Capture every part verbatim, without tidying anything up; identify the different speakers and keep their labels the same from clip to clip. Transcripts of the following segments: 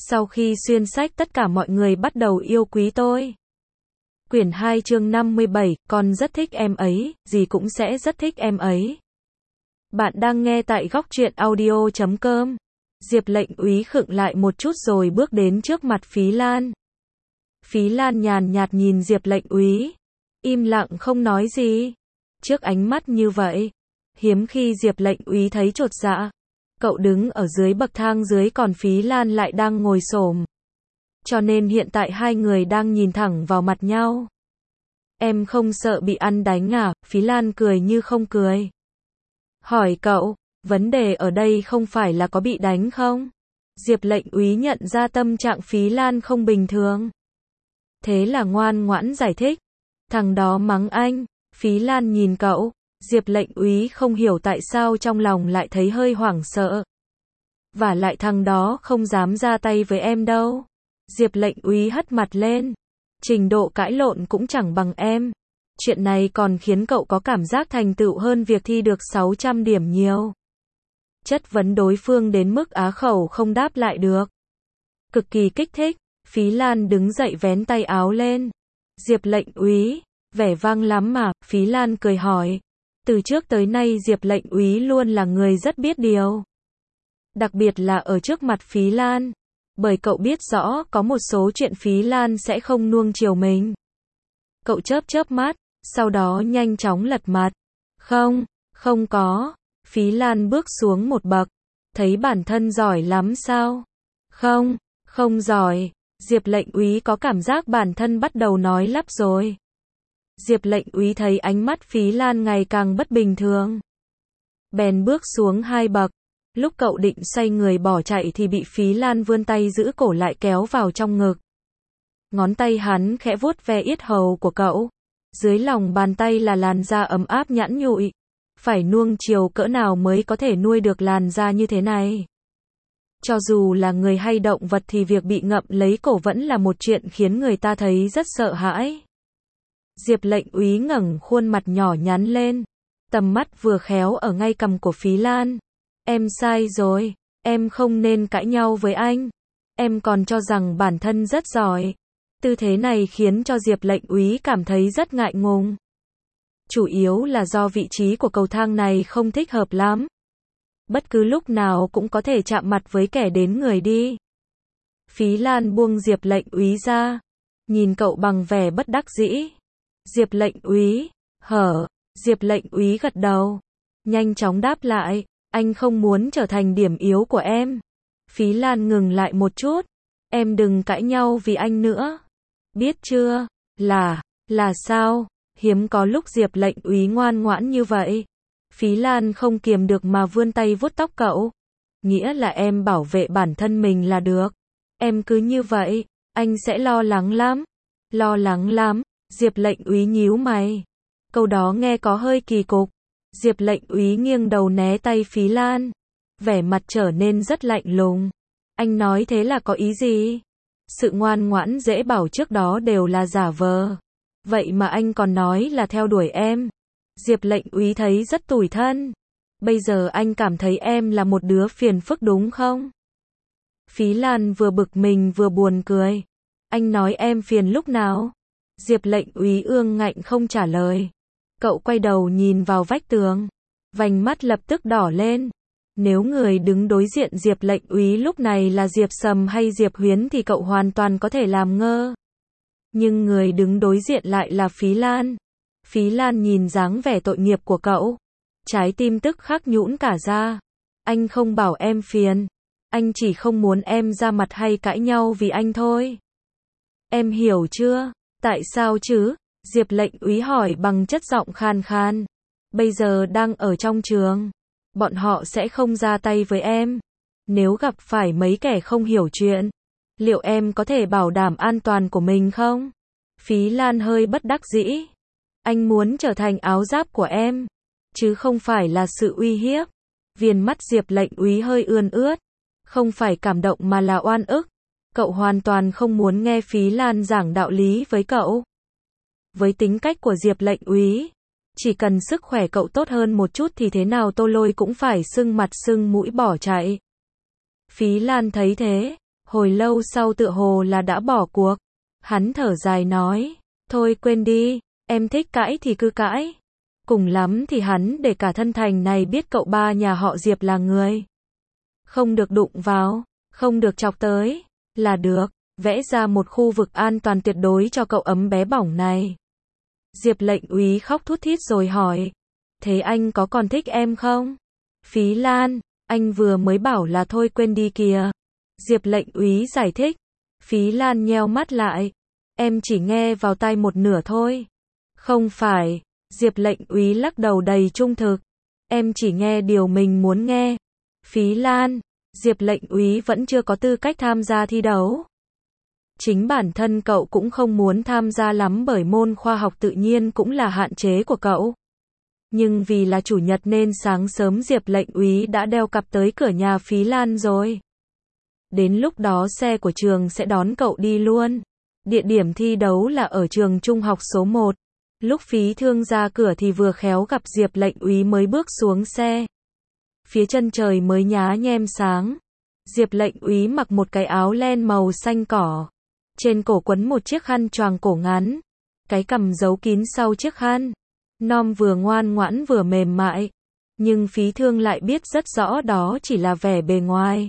Speaker 1: Sau khi xuyên sách tất cả mọi người bắt đầu yêu quý tôi. Quyển hai chương năm mươi bảy, con rất thích em ấy, dì cũng sẽ rất thích em ấy. Bạn đang nghe tại góc truyện audio chấm com. Diệp lệnh úy khựng lại một chút rồi bước đến trước mặt Phí Lan. Phí Lan nhàn nhạt nhìn Diệp lệnh úy, im lặng không nói gì. Trước ánh mắt như vậy, hiếm khi Diệp lệnh úy thấy chột dạ. Cậu đứng ở dưới bậc thang dưới còn Phí Lan lại đang ngồi xổm. Cho nên hiện tại hai người đang nhìn thẳng vào mặt nhau. Em không sợ bị ăn đánh à? Phí Lan cười như không cười. Hỏi cậu, vấn đề ở đây không phải là có bị đánh không? Diệp lệnh úy nhận ra tâm trạng Phí Lan không bình thường. Thế là ngoan ngoãn giải thích. Thằng đó mắng anh. Phí Lan nhìn cậu. Diệp lệnh úy không hiểu tại sao trong lòng lại thấy hơi hoảng sợ. Và lại thằng đó không dám ra tay với em đâu. Diệp lệnh úy hất mặt lên. Trình độ cãi lộn cũng chẳng bằng em. Chuyện này còn khiến cậu có cảm giác thành tựu hơn việc thi được sáu trăm điểm nhiều. Chất vấn đối phương đến mức á khẩu không đáp lại được. Cực kỳ kích thích. Phí Lan đứng dậy vén tay áo lên. Diệp lệnh úy, vẻ vang lắm mà. Phí Lan cười hỏi. Từ trước tới nay Diệp lệnh úy luôn là người rất biết điều. Đặc biệt là ở trước mặt Phí Lan. Bởi cậu biết rõ có một số chuyện Phí Lan sẽ không nuông chiều mình. Cậu chớp chớp mắt, sau đó nhanh chóng lật mặt. Không, không có. Phí Lan bước xuống một bậc. Thấy bản thân giỏi lắm sao? Không, không giỏi. Diệp lệnh úy có cảm giác bản thân bắt đầu nói lắp rồi. Diệp lệnh úy thấy ánh mắt Phí Lan ngày càng bất bình thường. Bèn bước xuống hai bậc. Lúc cậu định xoay người bỏ chạy thì bị Phí Lan vươn tay giữ cổ lại kéo vào trong ngực. Ngón tay hắn khẽ vuốt ve yết hầu của cậu. Dưới lòng bàn tay là làn da ấm áp nhẵn nhụi. Phải nuông chiều cỡ nào mới có thể nuôi được làn da như thế này. Cho dù là người hay động vật thì việc bị ngậm lấy cổ vẫn là một chuyện khiến người ta thấy rất sợ hãi. Diệp lệnh úy ngẩng khuôn mặt nhỏ nhắn lên. Tầm mắt vừa khéo ở ngay cằm của Phí Lan. Em sai rồi, em không nên cãi nhau với anh. Em còn cho rằng bản thân rất giỏi. Tư thế này khiến cho Diệp lệnh úy cảm thấy rất ngại ngùng. Chủ yếu là do vị trí của cầu thang này không thích hợp lắm. Bất cứ lúc nào cũng có thể chạm mặt với kẻ đến người đi. Phí Lan buông Diệp lệnh úy ra. Nhìn cậu bằng vẻ bất đắc dĩ. Diệp lệnh úy, hở. Diệp lệnh úy gật đầu. Nhanh chóng đáp lại. Anh không muốn trở thành điểm yếu của em. Phí Lan ngừng lại một chút. Em đừng cãi nhau vì anh nữa. Biết chưa? Là, là sao? Hiếm có lúc Diệp lệnh úy ngoan ngoãn như vậy. Phí Lan không kiềm được mà vươn tay vuốt tóc cậu. Nghĩa là em bảo vệ bản thân mình là được. Em cứ như vậy, anh sẽ lo lắng lắm. Lo lắng lắm. Diệp lệnh úy nhíu mày. Câu đó nghe có hơi kỳ cục. Diệp lệnh úy nghiêng đầu né tay Phí Lan. Vẻ mặt trở nên rất lạnh lùng. Anh nói thế là có ý gì? Sự ngoan ngoãn dễ bảo trước đó đều là giả vờ. Vậy mà anh còn nói là theo đuổi em. Diệp lệnh úy thấy rất tủi thân. Bây giờ anh cảm thấy em là một đứa phiền phức đúng không? Phí Lan vừa bực mình vừa buồn cười. Anh nói em phiền lúc nào? Diệp lệnh úy ương ngạnh không trả lời. Cậu quay đầu nhìn vào vách tường. Vành mắt lập tức đỏ lên. Nếu người đứng đối diện Diệp lệnh úy lúc này là Diệp Sầm hay Diệp Huyến thì cậu hoàn toàn có thể làm ngơ. Nhưng người đứng đối diện lại là Phí Lan. Phí Lan nhìn dáng vẻ tội nghiệp của cậu. Trái tim tức khắc nhũn cả ra. Anh không bảo em phiền. Anh chỉ không muốn em ra mặt hay cãi nhau vì anh thôi. Em hiểu chưa? Tại sao chứ? Diệp lệnh úy hỏi bằng chất giọng khan khan. Bây giờ đang ở trong trường. Bọn họ sẽ không ra tay với em. Nếu gặp phải mấy kẻ không hiểu chuyện, liệu em có thể bảo đảm an toàn của mình không? Phí Lan hơi bất đắc dĩ. Anh muốn trở thành áo giáp của em, chứ không phải là sự uy hiếp. Viền mắt Diệp lệnh úy hơi ươn ướt. Không phải cảm động mà là oan ức. Cậu hoàn toàn không muốn nghe Phí Lan giảng đạo lý với cậu. Với tính cách của Diệp lệnh úy, chỉ cần sức khỏe cậu tốt hơn một chút thì thế nào Tô Lôi cũng phải sưng mặt sưng mũi bỏ chạy. Phí Lan thấy thế, Hồi lâu sau tựa hồ là đã bỏ cuộc. Hắn thở dài nói, thôi quên đi, em thích cãi thì cứ cãi. Cùng lắm thì hắn để cả thân thành này biết cậu ba nhà họ Diệp là người không được đụng vào, không được chọc tới, là được, vẽ ra một khu vực an toàn tuyệt đối cho cậu ấm bé bỏng này. Diệp lệnh úy khóc thút thít rồi hỏi, thế anh có còn thích em không? Phí Lan, anh vừa mới bảo là thôi quên đi kìa. Diệp lệnh úy giải thích. Phí Lan nheo mắt lại, em chỉ nghe vào tai một nửa thôi. Không phải, Diệp lệnh úy lắc đầu đầy trung thực. Em chỉ nghe điều mình muốn nghe. Phí Lan, Diệp lệnh úy vẫn chưa có tư cách tham gia thi đấu. Chính bản thân cậu cũng không muốn tham gia lắm bởi môn khoa học tự nhiên cũng là hạn chế của cậu. Nhưng vì là chủ nhật nên sáng sớm Diệp lệnh úy đã đeo cặp tới cửa nhà Phí Lan rồi. Đến lúc đó xe của trường sẽ đón cậu đi luôn. Địa điểm thi đấu là ở trường trung học số một. Lúc Phí Thương ra cửa thì vừa khéo gặp Diệp lệnh úy mới bước xuống xe. Phía chân trời mới nhá nhem sáng. Diệp lệnh úy mặc một cái áo len màu xanh cỏ. Trên cổ quấn một chiếc khăn choàng cổ ngắn. Cái cằm giấu kín sau chiếc khăn. Nom vừa ngoan ngoãn vừa mềm mại. Nhưng Phí Thương lại biết rất rõ đó chỉ là vẻ bề ngoài.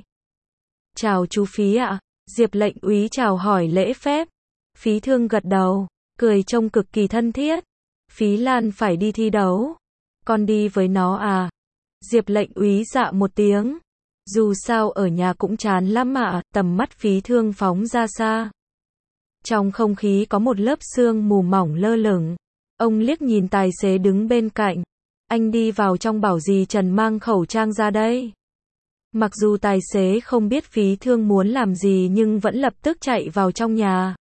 Speaker 1: Chào chú Phí ạ. Diệp lệnh úy chào hỏi lễ phép. Phí Thương gật đầu, cười trông cực kỳ thân thiết. Phí Lan phải đi thi đấu. Con đi với nó à? Diệp lệnh úy dạ một tiếng. Dù sao ở nhà cũng chán lắm ạ. Tầm mắt Phí Thương phóng ra xa. Trong không khí có một lớp sương mù mỏng lơ lửng. Ông liếc nhìn tài xế đứng bên cạnh. Anh đi vào trong bảo dì Trần mang khẩu trang ra đây. Mặc dù tài xế không biết Phí Thương muốn làm gì nhưng vẫn lập tức chạy vào trong nhà.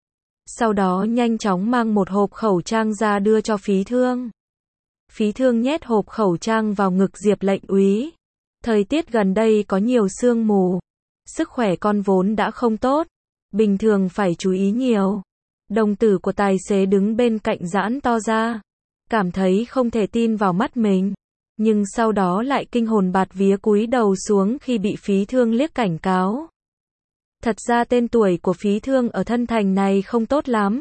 Speaker 1: Sau đó nhanh chóng mang một hộp khẩu trang ra đưa cho Phí Thương. Phí Thương nhét hộp khẩu trang vào ngực Diệp lệnh úy. Thời tiết gần đây có nhiều sương mù. Sức khỏe con vốn đã không tốt. Bình thường phải chú ý nhiều. Đồng tử của tài xế đứng bên cạnh giãn to ra. Cảm thấy không thể tin vào mắt mình. Nhưng sau đó lại kinh hồn bạt vía cúi đầu xuống khi bị Phí Thương liếc cảnh cáo. Thật ra tên tuổi của Phí Thương ở thân thành này không tốt lắm.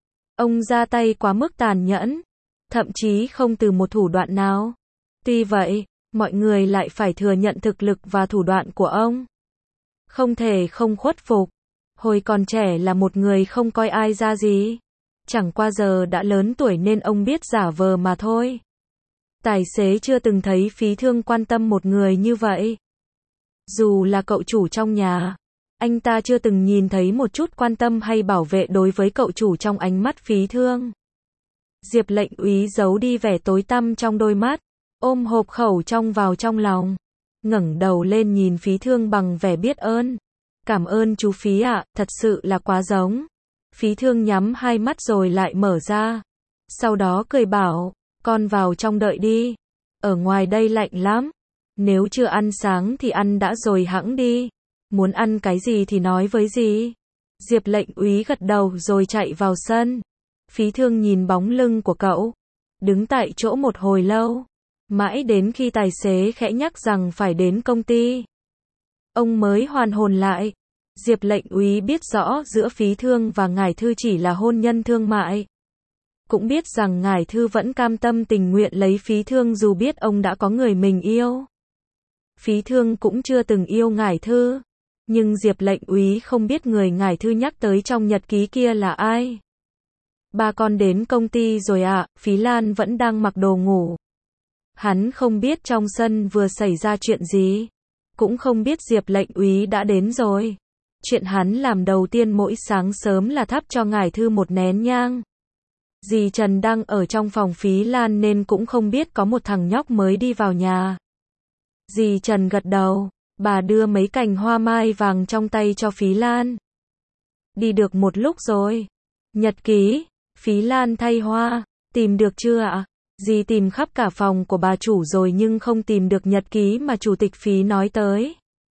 Speaker 1: Ông ra tay quá mức tàn nhẫn. Thậm chí không từ một thủ đoạn nào. Tuy vậy, mọi người lại phải thừa nhận thực lực và thủ đoạn của ông. Không thể không khuất phục. Hồi còn trẻ là một người không coi ai ra gì. Chẳng qua giờ đã lớn tuổi nên ông biết giả vờ mà thôi. Tài xế chưa từng thấy Phí Thương quan tâm một người như vậy. Dù là cậu chủ trong nhà, anh ta chưa từng nhìn thấy một chút quan tâm hay bảo vệ đối với cậu chủ trong ánh mắt Phí Thương. Diệp lệnh úy giấu đi vẻ tối tăm trong đôi mắt, ôm hộp khẩu trong vào trong lòng, ngẩng đầu lên nhìn Phí Thương bằng vẻ biết ơn. Cảm ơn chú Phí ạ, thật sự là quá giống. Phí Thương nhắm hai mắt rồi lại mở ra. Sau đó cười bảo, con vào trong đợi đi. Ở ngoài đây lạnh lắm. Nếu chưa ăn sáng thì ăn đã rồi hẵng đi. Muốn ăn cái gì thì nói với dì. Diệp lệnh úy gật đầu rồi chạy vào sân. Phí Thương nhìn bóng lưng của cậu. Đứng tại chỗ một hồi lâu. Mãi đến khi tài xế khẽ nhắc rằng phải đến công ty. Ông mới hoàn hồn lại. Diệp lệnh úy biết rõ giữa Phí Thương và Ngải Thư chỉ là hôn nhân thương mại. Cũng biết rằng Ngải Thư vẫn cam tâm tình nguyện lấy Phí Thương dù biết ông đã có người mình yêu. Phí Thương cũng chưa từng yêu Ngải Thư. Nhưng Diệp lệnh úy không biết người Ngải Thư nhắc tới trong nhật ký kia là ai. Ba con đến công ty rồi ạ, à, Phí Lan vẫn đang mặc đồ ngủ. Hắn không biết trong sân vừa xảy ra chuyện gì. Cũng không biết Diệp lệnh úy đã đến rồi. Chuyện hắn làm đầu tiên mỗi sáng sớm là thắp cho Ngải Thư một nén nhang. Dì Trần đang ở trong phòng Phí Lan nên cũng không biết có một thằng nhóc mới đi vào nhà. Dì Trần gật đầu, bà đưa mấy cành hoa mai vàng trong tay cho Phí Lan. Đi được một lúc rồi. Nhật ký, Phí Lan thay hoa, tìm được chưa ạ? Dì tìm khắp cả phòng của bà chủ rồi nhưng không tìm được nhật ký mà chủ tịch Phí nói tới.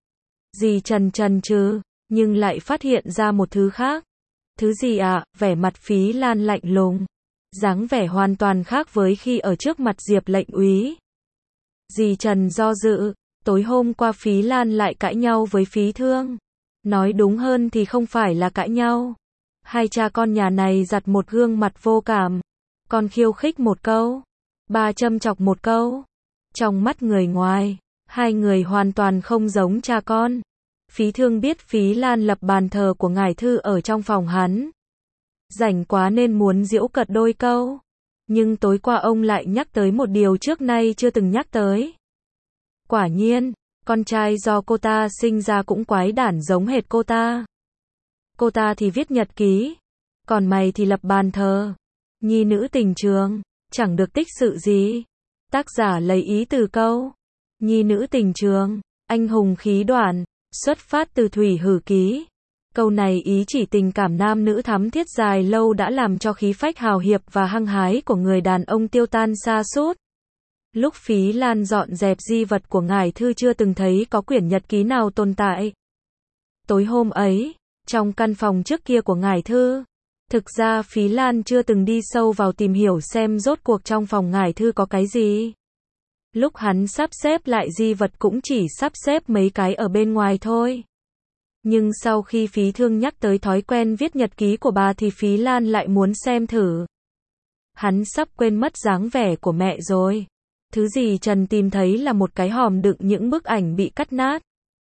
Speaker 1: Dì Trần trần trừ, nhưng lại phát hiện ra một thứ khác. Thứ gì ạ? À? Vẻ mặt Phí Lan lạnh lùng. Dáng vẻ hoàn toàn khác với khi ở trước mặt Diệp lệnh úy. Dì Trần do dự, tối hôm qua Phí Lan lại cãi nhau với Phí Thương. Nói đúng hơn thì không phải là cãi nhau. Hai cha con nhà này giặt một gương mặt vô cảm. Con khiêu khích một câu. Ba châm chọc một câu. Trong mắt người ngoài, hai người hoàn toàn không giống cha con. Phí Thương biết Phí Lan lập bàn thờ của ngải thư ở trong phòng hắn. Rảnh quá nên muốn giễu cợt đôi câu. Nhưng tối qua ông lại nhắc tới một điều trước nay chưa từng nhắc tới. Quả nhiên, con trai do cô ta sinh ra cũng quái đản giống hệt cô ta. Cô ta thì viết nhật ký, còn mày thì lập bàn thờ. Nhi nữ tình trường, chẳng được tích sự gì. Tác giả lấy ý từ câu Nhi nữ tình trường, anh hùng khí đoạn, xuất phát từ Thủy Hử Ký. Câu này ý chỉ tình cảm nam nữ thắm thiết dài lâu đã làm cho khí phách hào hiệp và hăng hái của người đàn ông tiêu tan sa sút. Lúc Phí Lan dọn dẹp di vật của ngải thư chưa từng thấy có quyển nhật ký nào tồn tại. Tối hôm ấy, trong căn phòng trước kia của ngải thư, thực ra Phí Lan chưa từng đi sâu vào tìm hiểu xem rốt cuộc trong phòng ngải thư có cái gì. Lúc hắn sắp xếp lại di vật cũng chỉ sắp xếp mấy cái ở bên ngoài thôi. Nhưng sau khi Phí Thương nhắc tới thói quen viết nhật ký của bà thì Phí Lan lại muốn xem thử. Hắn sắp quên mất dáng vẻ của mẹ rồi. Thứ dì Trần tìm thấy là một cái hòm đựng những bức ảnh bị cắt nát.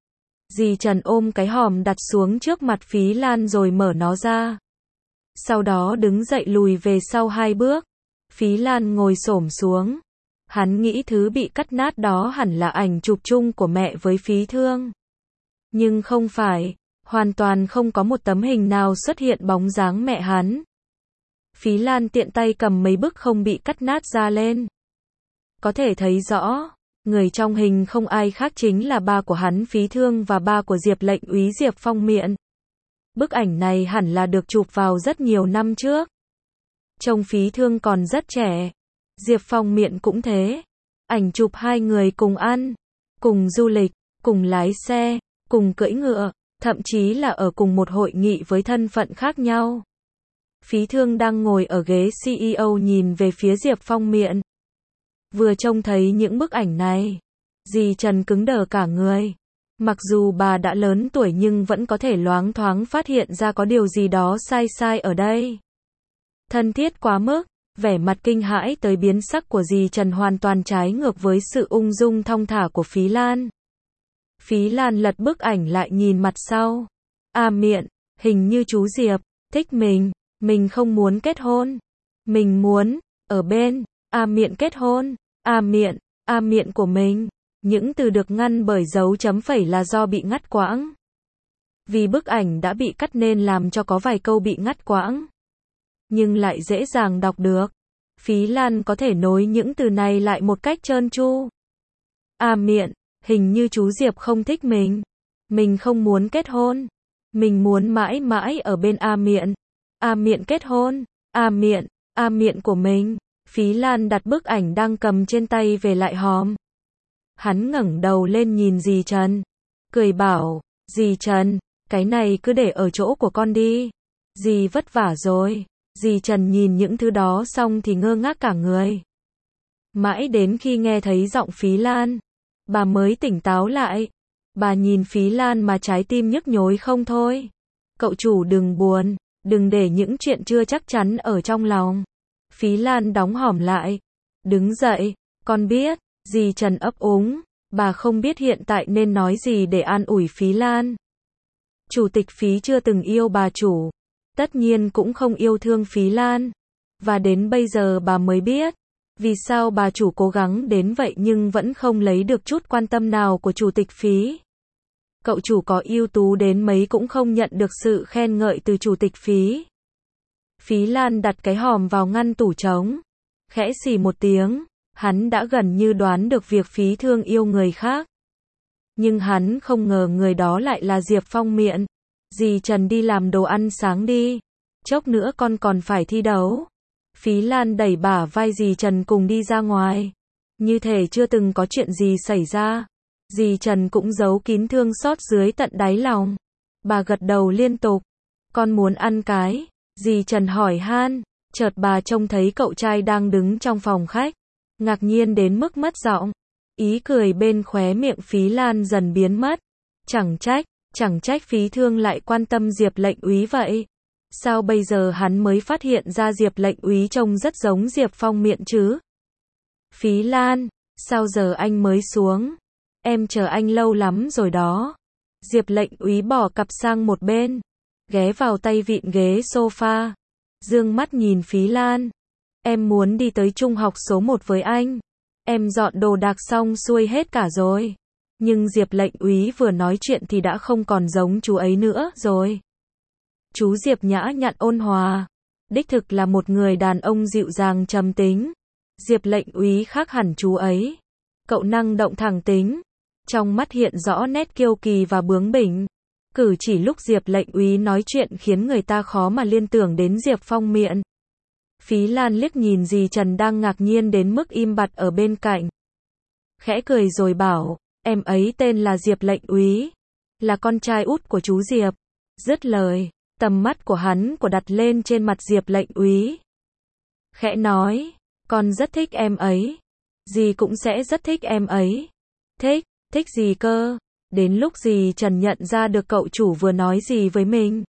Speaker 1: Dì Trần ôm cái hòm đặt xuống trước mặt Phí Lan rồi mở nó ra. Sau đó đứng dậy lùi về sau hai bước. Phí Lan ngồi xổm xuống. Hắn nghĩ thứ bị cắt nát đó hẳn là ảnh chụp chung của mẹ với Phí Thương. Nhưng không phải, hoàn toàn không có một tấm hình nào xuất hiện bóng dáng mẹ hắn. Phí Lan tiện tay cầm mấy bức không bị cắt nát ra lên. Có thể thấy rõ, người trong hình không ai khác chính là ba của hắn Phí Thương và ba của Diệp lệnh úy Diệp Phong Miện. Bức ảnh này hẳn là được chụp vào rất nhiều năm trước. Trông Phí Thương còn rất trẻ. Diệp Phong Miện cũng thế. Ảnh chụp hai người cùng ăn, cùng du lịch, cùng lái xe, cùng cưỡi ngựa, thậm chí là ở cùng một hội nghị với thân phận khác nhau. Phí Thương đang ngồi ở ghế xê e ô nhìn về phía Diệp Phong Miện. Vừa trông thấy những bức ảnh này, dì Trần cứng đờ cả người. Mặc dù bà đã lớn tuổi nhưng vẫn có thể loáng thoáng phát hiện ra có điều gì đó sai sai ở đây. Thân thiết quá mức, vẻ mặt kinh hãi tới biến sắc của dì Trần hoàn toàn trái ngược với sự ung dung thong thả của Phí Lan. Phí Lan lật bức ảnh lại nhìn mặt sau. À Miện, hình như chú Diệp thích mình, mình không muốn kết hôn. Mình muốn ở bên A Miện kết hôn. A Miện, A Miện của mình. Những từ được ngăn bởi dấu chấm phẩy là do bị ngắt quãng. Vì bức ảnh đã bị cắt nên làm cho có vài câu bị ngắt quãng. Nhưng lại dễ dàng đọc được. Phí Lan có thể nối những từ này lại một cách trơn tru. A Miện, hình như chú Diệp không thích mình. Mình không muốn kết hôn. Mình muốn mãi mãi ở bên A Miện. A Miện kết hôn. A Miện, A Miện của mình. Phí Lan đặt bức ảnh đang cầm trên tay về lại hòm. Hắn ngẩng đầu lên nhìn dì Trần. Cười bảo, dì Trần, cái này cứ để ở chỗ của con đi. Dì vất vả rồi. Dì Trần nhìn những thứ đó xong thì ngơ ngác cả người. Mãi đến khi nghe thấy giọng Phí Lan, bà mới tỉnh táo lại. Bà nhìn Phí Lan mà trái tim nhức nhối không thôi. Cậu chủ đừng buồn, đừng để những chuyện chưa chắc chắn ở trong lòng. Phí Lan đóng hòm lại. Đứng dậy, con biết. Dì Trần ấp úng, bà không biết hiện tại nên nói gì để an ủi Phí Lan. Chủ tịch Phí chưa từng yêu bà chủ, tất nhiên cũng không yêu thương Phí Lan. Và đến bây giờ bà mới biết, vì sao bà chủ cố gắng đến vậy nhưng vẫn không lấy được chút quan tâm nào của chủ tịch Phí. Cậu chủ có ưu tú đến mấy cũng không nhận được sự khen ngợi từ chủ tịch Phí. Phí Lan đặt cái hòm vào ngăn tủ trống, khẽ xì một tiếng. Hắn đã gần như đoán được việc Phí Thương yêu người khác. Nhưng hắn không ngờ người đó lại là Diệp Phong Miện. Dì Trần đi làm đồ ăn sáng đi. Chốc nữa con còn phải thi đấu. Phí Lan đẩy bả vai dì Trần cùng đi ra ngoài. Như thể chưa từng có chuyện gì xảy ra. Dì Trần cũng giấu kín thương xót dưới tận đáy lòng. Bà gật đầu liên tục. Con muốn ăn cái? Dì Trần hỏi han. Chợt bà trông thấy cậu trai đang đứng trong phòng khách. Ngạc nhiên đến mức mất giọng. Ý cười bên khóe miệng Phí Lan dần biến mất. Chẳng trách, Chẳng trách Phí Thương lại quan tâm Diệp lệnh úy vậy. Sao bây giờ hắn mới phát hiện ra Diệp lệnh úy trông rất giống Diệp Phong Miện chứ? Phí Lan, sao giờ anh mới xuống? Em chờ anh lâu lắm rồi đó. Diệp lệnh úy bỏ cặp sang một bên, ghé vào tay vịn ghế sofa, dương mắt nhìn Phí Lan. Em muốn đi tới trung học số một với anh. Em dọn đồ đạc xong xuôi hết cả rồi. Nhưng Diệp lệnh úy vừa nói chuyện thì đã không còn giống chú ấy nữa rồi. Chú Diệp nhã nhặn ôn hòa, đích thực là một người đàn ông dịu dàng trầm tính. Diệp lệnh úy khác hẳn chú ấy. Cậu năng động thẳng tính, trong mắt hiện rõ nét kiêu kỳ và bướng bỉnh. Cử chỉ lúc Diệp lệnh úy nói chuyện khiến người ta khó mà liên tưởng đến Diệp Phong Miện. Phí Lan liếc nhìn dì Trần đang ngạc nhiên đến mức im bặt ở bên cạnh. Khẽ cười rồi bảo, em ấy tên là Diệp lệnh úy, là con trai út của chú Diệp. Dứt lời, tầm mắt của hắn của đặt lên trên mặt Diệp lệnh úy. Khẽ nói, con rất thích em ấy. Dì cũng sẽ rất thích em ấy. Thích, thích gì cơ? Đến lúc dì Trần nhận ra được cậu chủ vừa nói gì với mình.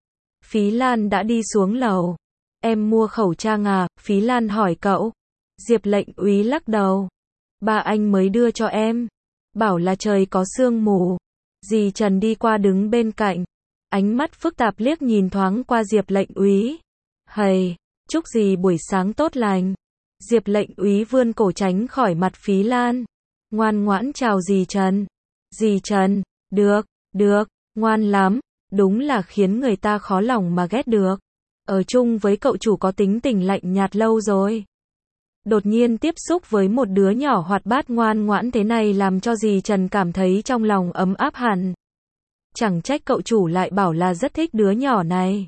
Speaker 1: Phí Lan đã đi xuống lầu. Em mua khẩu trang à? Phí Lan hỏi cậu. Diệp lệnh úy lắc đầu. Ba anh mới đưa cho em. Bảo là trời có sương mù. Dì Trần đi qua đứng bên cạnh. Ánh mắt phức tạp liếc nhìn thoáng qua Diệp lệnh úy. Hầy, chúc dì buổi sáng tốt lành. Diệp lệnh úy vươn cổ tránh khỏi mặt Phí Lan. Ngoan ngoãn chào dì Trần. Dì Trần, được, được, ngoan lắm. Đúng là khiến người ta khó lòng mà ghét được. Ở chung với cậu chủ có tính tình lạnh nhạt lâu rồi. Đột nhiên tiếp xúc với một đứa nhỏ hoạt bát ngoan ngoãn thế này làm cho dì Trần cảm thấy trong lòng ấm áp hẳn. Chẳng trách cậu chủ lại bảo là rất thích đứa nhỏ này.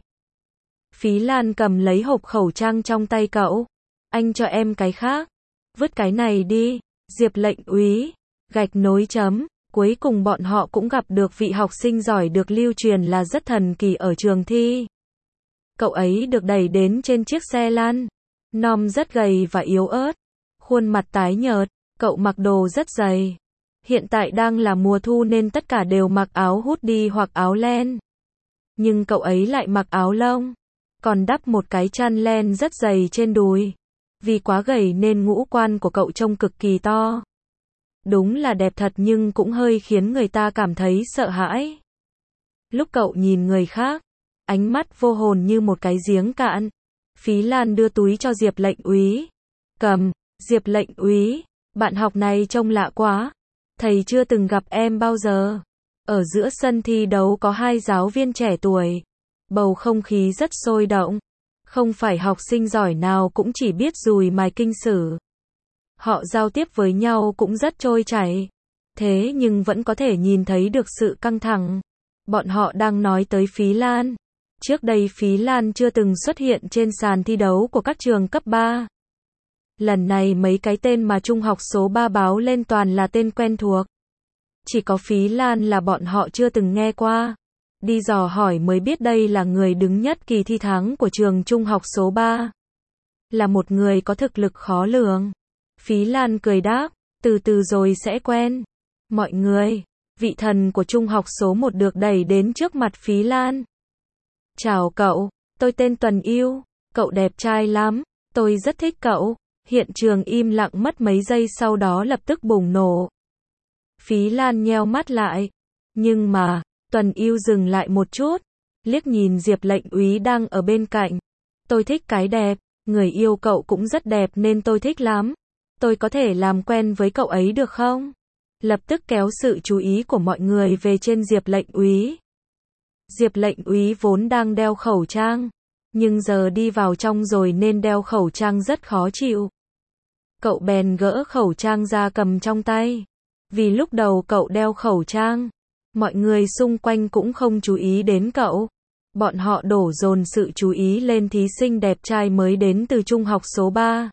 Speaker 1: Phí Lan cầm lấy hộp khẩu trang trong tay cậu. Anh cho em cái khác. Vứt cái này đi. Diệp lệnh úy. Gạch nối chấm. Cuối cùng bọn họ cũng gặp được vị học sinh giỏi được lưu truyền là rất thần kỳ ở trường thi. Cậu ấy được đẩy đến trên chiếc xe lăn. Nom rất gầy và yếu ớt. Khuôn mặt tái nhợt. Cậu mặc đồ rất dày. Hiện tại đang là mùa thu nên tất cả đều mặc áo hoodie hoặc áo len. Nhưng cậu ấy lại mặc áo lông. Còn đắp một cái chăn len rất dày trên đùi. Vì quá gầy nên ngũ quan của cậu trông cực kỳ to. Đúng là đẹp thật nhưng cũng hơi khiến người ta cảm thấy sợ hãi. Lúc cậu nhìn người khác, ánh mắt vô hồn như một cái giếng cạn. Phí Lan đưa túi cho Diệp lệnh úy. Cầm, Diệp lệnh úy, bạn học này trông lạ quá. Thầy chưa từng gặp em bao giờ. Ở giữa sân thi đấu có hai giáo viên trẻ tuổi. Bầu không khí rất sôi động. Không phải học sinh giỏi nào cũng chỉ biết dùi mài kinh sử. Họ giao tiếp với nhau cũng rất trôi chảy. Thế nhưng vẫn có thể nhìn thấy được sự căng thẳng. Bọn họ đang nói tới Phí Lan. Trước đây Phí Lan chưa từng xuất hiện trên sàn thi đấu của các trường cấp ba. Lần này mấy cái tên mà trung học số ba báo lên toàn là tên quen thuộc. Chỉ có Phí Lan là bọn họ chưa từng nghe qua. Đi dò hỏi mới biết đây là người đứng nhất kỳ thi tháng của trường trung học số ba. Là một người có thực lực khó lường. Phí Lan cười đáp, từ từ rồi sẽ quen. Mọi người, vị thần của trung học số một được đẩy đến trước mặt Phí Lan. Chào cậu, tôi tên Tuần Yêu, cậu đẹp trai lắm, tôi rất thích cậu. Hiện trường im lặng mất mấy giây sau đó lập tức bùng nổ. Phí Lan nheo mắt lại. Nhưng mà, Tuần Yêu dừng lại một chút, liếc nhìn Diệp lệnh úy đang ở bên cạnh. Tôi thích cái đẹp, người yêu cậu cũng rất đẹp nên tôi thích lắm. Tôi có thể làm quen với cậu ấy được không? Lập tức kéo sự chú ý của mọi người về trên Diệp lệnh úy. Diệp lệnh úy vốn đang đeo khẩu trang, nhưng giờ đi vào trong rồi nên đeo khẩu trang rất khó chịu. Cậu bèn gỡ khẩu trang ra cầm trong tay. Vì lúc đầu cậu đeo khẩu trang, mọi người xung quanh cũng không chú ý đến cậu. Bọn họ đổ dồn sự chú ý lên thí sinh đẹp trai mới đến từ trung học số ba.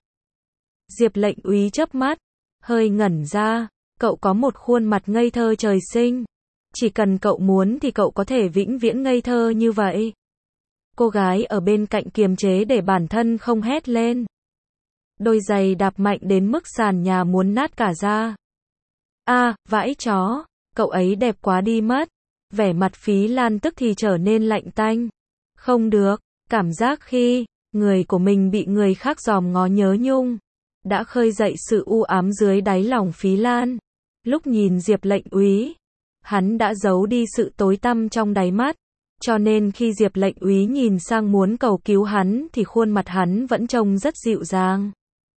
Speaker 1: Diệp lệnh úy chớp mắt, hơi ngẩn ra, cậu có một khuôn mặt ngây thơ trời sinh. Chỉ cần cậu muốn thì cậu có thể vĩnh viễn ngây thơ như vậy. Cô gái ở bên cạnh kiềm chế để bản thân không hét lên. Đôi giày đạp mạnh đến mức sàn nhà muốn nát cả ra. A, à, vãi chó, cậu ấy đẹp quá đi mất. Vẻ mặt Phí Lan tức thì trở nên lạnh tanh. Không được, cảm giác khi người của mình bị người khác dòm ngó nhớ nhung, đã khơi dậy sự u ám dưới đáy lòng Phí Lan. Lúc nhìn Diệp lệnh úy, hắn đã giấu đi sự tối tăm trong đáy mắt, cho nên khi Diệp lệnh úy nhìn sang muốn cầu cứu hắn thì khuôn mặt hắn vẫn trông rất dịu dàng.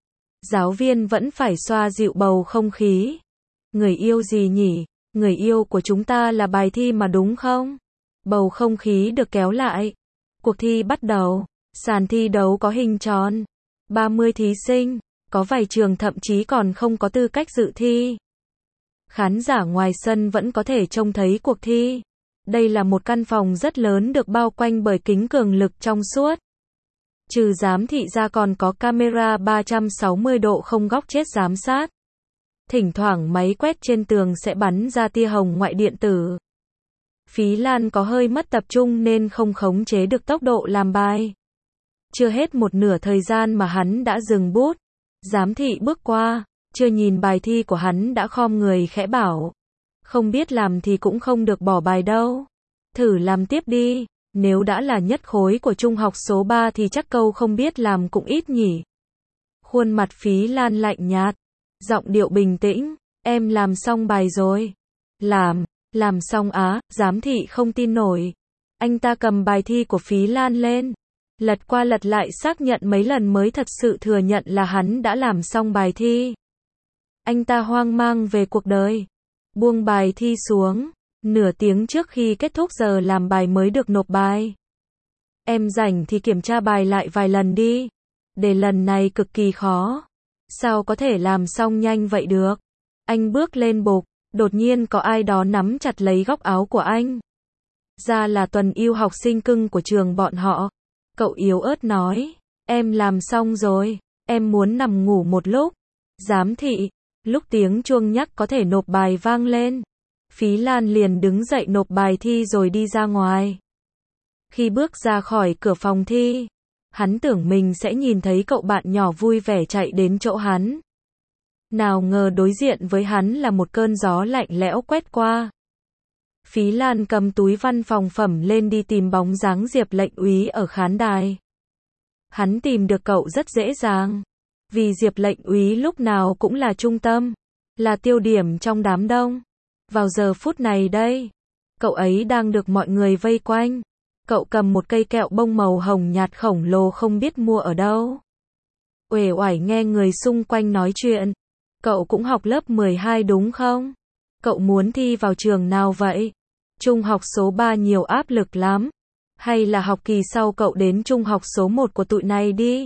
Speaker 1: Giáo viên vẫn phải xoa dịu bầu không khí. Người yêu gì nhỉ? Người yêu của chúng ta là bài thi mà đúng không? Bầu không khí được kéo lại. Cuộc thi bắt đầu. Sàn thi đấu có hình tròn. ba mươi thí sinh. Có vài trường thậm chí còn không có tư cách dự thi. Khán giả ngoài sân vẫn có thể trông thấy cuộc thi. Đây là một căn phòng rất lớn được bao quanh bởi kính cường lực trong suốt. Trừ giám thị ra còn có camera ba trăm sáu mươi độ không góc chết giám sát. Thỉnh thoảng máy quét trên tường sẽ bắn ra tia hồng ngoại điện tử. Phí Lan có hơi mất tập trung nên không khống chế được tốc độ làm bài. Chưa hết một nửa thời gian mà hắn đã dừng bút. Giám thị bước qua, chưa nhìn bài thi của hắn đã khom người khẽ bảo. Không biết làm thì cũng không được bỏ bài đâu. Thử làm tiếp đi, nếu đã là nhất khối của trung học số ba thì chắc câu không biết làm cũng ít nhỉ. Khuôn mặt Phí Lan lạnh nhạt, giọng điệu bình tĩnh, em làm xong bài rồi. Làm, làm xong á, giám thị không tin nổi. Anh ta cầm bài thi của Phí Lan lên, lật qua lật lại xác nhận mấy lần mới thật sự thừa nhận là hắn đã làm xong bài thi. Anh ta hoang mang về cuộc đời, buông bài thi xuống, nửa tiếng trước khi kết thúc giờ làm bài mới được nộp bài. Em rảnh thì kiểm tra bài lại vài lần đi. Đề lần này cực kỳ khó. Sao có thể làm xong nhanh vậy được? Anh bước lên bục, đột nhiên có ai đó nắm chặt lấy góc áo của anh. Ra là Tuần Yêu học sinh cưng của trường bọn họ. Cậu yếu ớt nói, em làm xong rồi, em muốn nằm ngủ một lúc. Giám thị, lúc tiếng chuông nhắc có thể nộp bài vang lên, Phí Lan liền đứng dậy nộp bài thi rồi đi ra ngoài. Khi bước ra khỏi cửa phòng thi, hắn tưởng mình sẽ nhìn thấy cậu bạn nhỏ vui vẻ chạy đến chỗ hắn. Nào ngờ đối diện với hắn là một cơn gió lạnh lẽo quét qua. Phí Lan cầm túi văn phòng phẩm lên đi tìm bóng dáng Diệp lệnh úy ở khán đài. Hắn tìm được cậu rất dễ dàng, vì Diệp lệnh úy lúc nào cũng là trung tâm, là tiêu điểm trong đám đông. Vào giờ phút này đây, cậu ấy đang được mọi người vây quanh. Cậu cầm một cây kẹo bông màu hồng nhạt khổng lồ không biết mua ở đâu. Uể oải nghe người xung quanh nói chuyện. Cậu cũng học lớp mười hai đúng không? Cậu muốn thi vào trường nào vậy? Trung học số ba nhiều áp lực lắm. Hay là học kỳ sau cậu đến trung học số một của tụi này đi?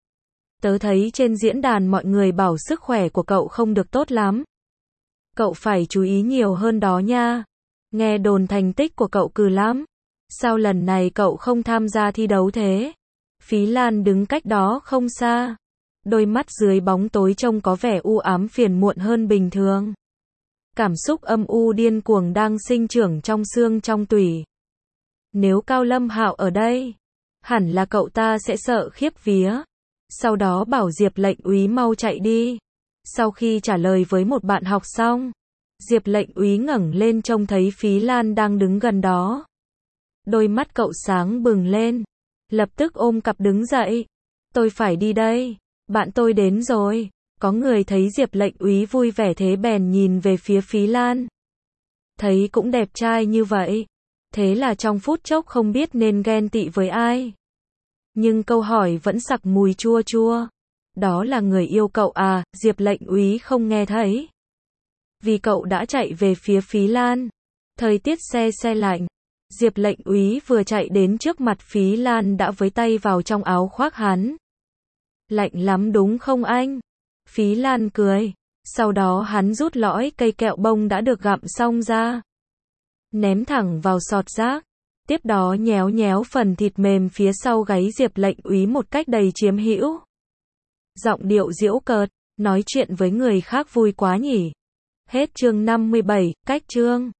Speaker 1: Tớ thấy trên diễn đàn mọi người bảo sức khỏe của cậu không được tốt lắm. Cậu phải chú ý nhiều hơn đó nha. Nghe đồn thành tích của cậu cừ lắm. Sao lần này cậu không tham gia thi đấu thế? Phí Lan đứng cách đó không xa. Đôi mắt dưới bóng tối trông có vẻ u ám phiền muộn hơn bình thường. Cảm xúc âm u điên cuồng đang sinh trưởng trong xương trong tủy. Nếu Cao Lâm Hạo ở đây, hẳn là cậu ta sẽ sợ khiếp vía. Sau đó bảo Diệp lệnh úy mau chạy đi. Sau khi trả lời với một bạn học xong, Diệp lệnh úy ngẩng lên trông thấy Phí Lan đang đứng gần đó. Đôi mắt cậu sáng bừng lên, lập tức ôm cặp đứng dậy. Tôi phải đi đây, bạn tôi đến rồi. Có người thấy Diệp lệnh úy vui vẻ thế bèn nhìn về phía Phí Lan. Thấy cũng đẹp trai như vậy, thế là trong phút chốc không biết nên ghen tị với ai. Nhưng câu hỏi vẫn sặc mùi chua chua. Đó là người yêu cậu à? Diệp lệnh úy không nghe thấy, vì cậu đã chạy về phía Phí Lan. Thời tiết se se lạnh, Diệp lệnh úy vừa chạy đến trước mặt Phí Lan đã với tay vào trong áo khoác hắn. Lạnh lắm đúng không anh? Phí Lan cười. Sau đó hắn rút lõi cây kẹo bông đã được gặm xong ra, ném thẳng vào sọt rác. Tiếp đó nhéo nhéo phần thịt mềm phía sau gáy Diệp lệnh úy một cách đầy chiếm hữu. Giọng điệu giễu cợt, nói chuyện với người khác vui quá nhỉ. Hết chương năm mươi bảy, cách chương.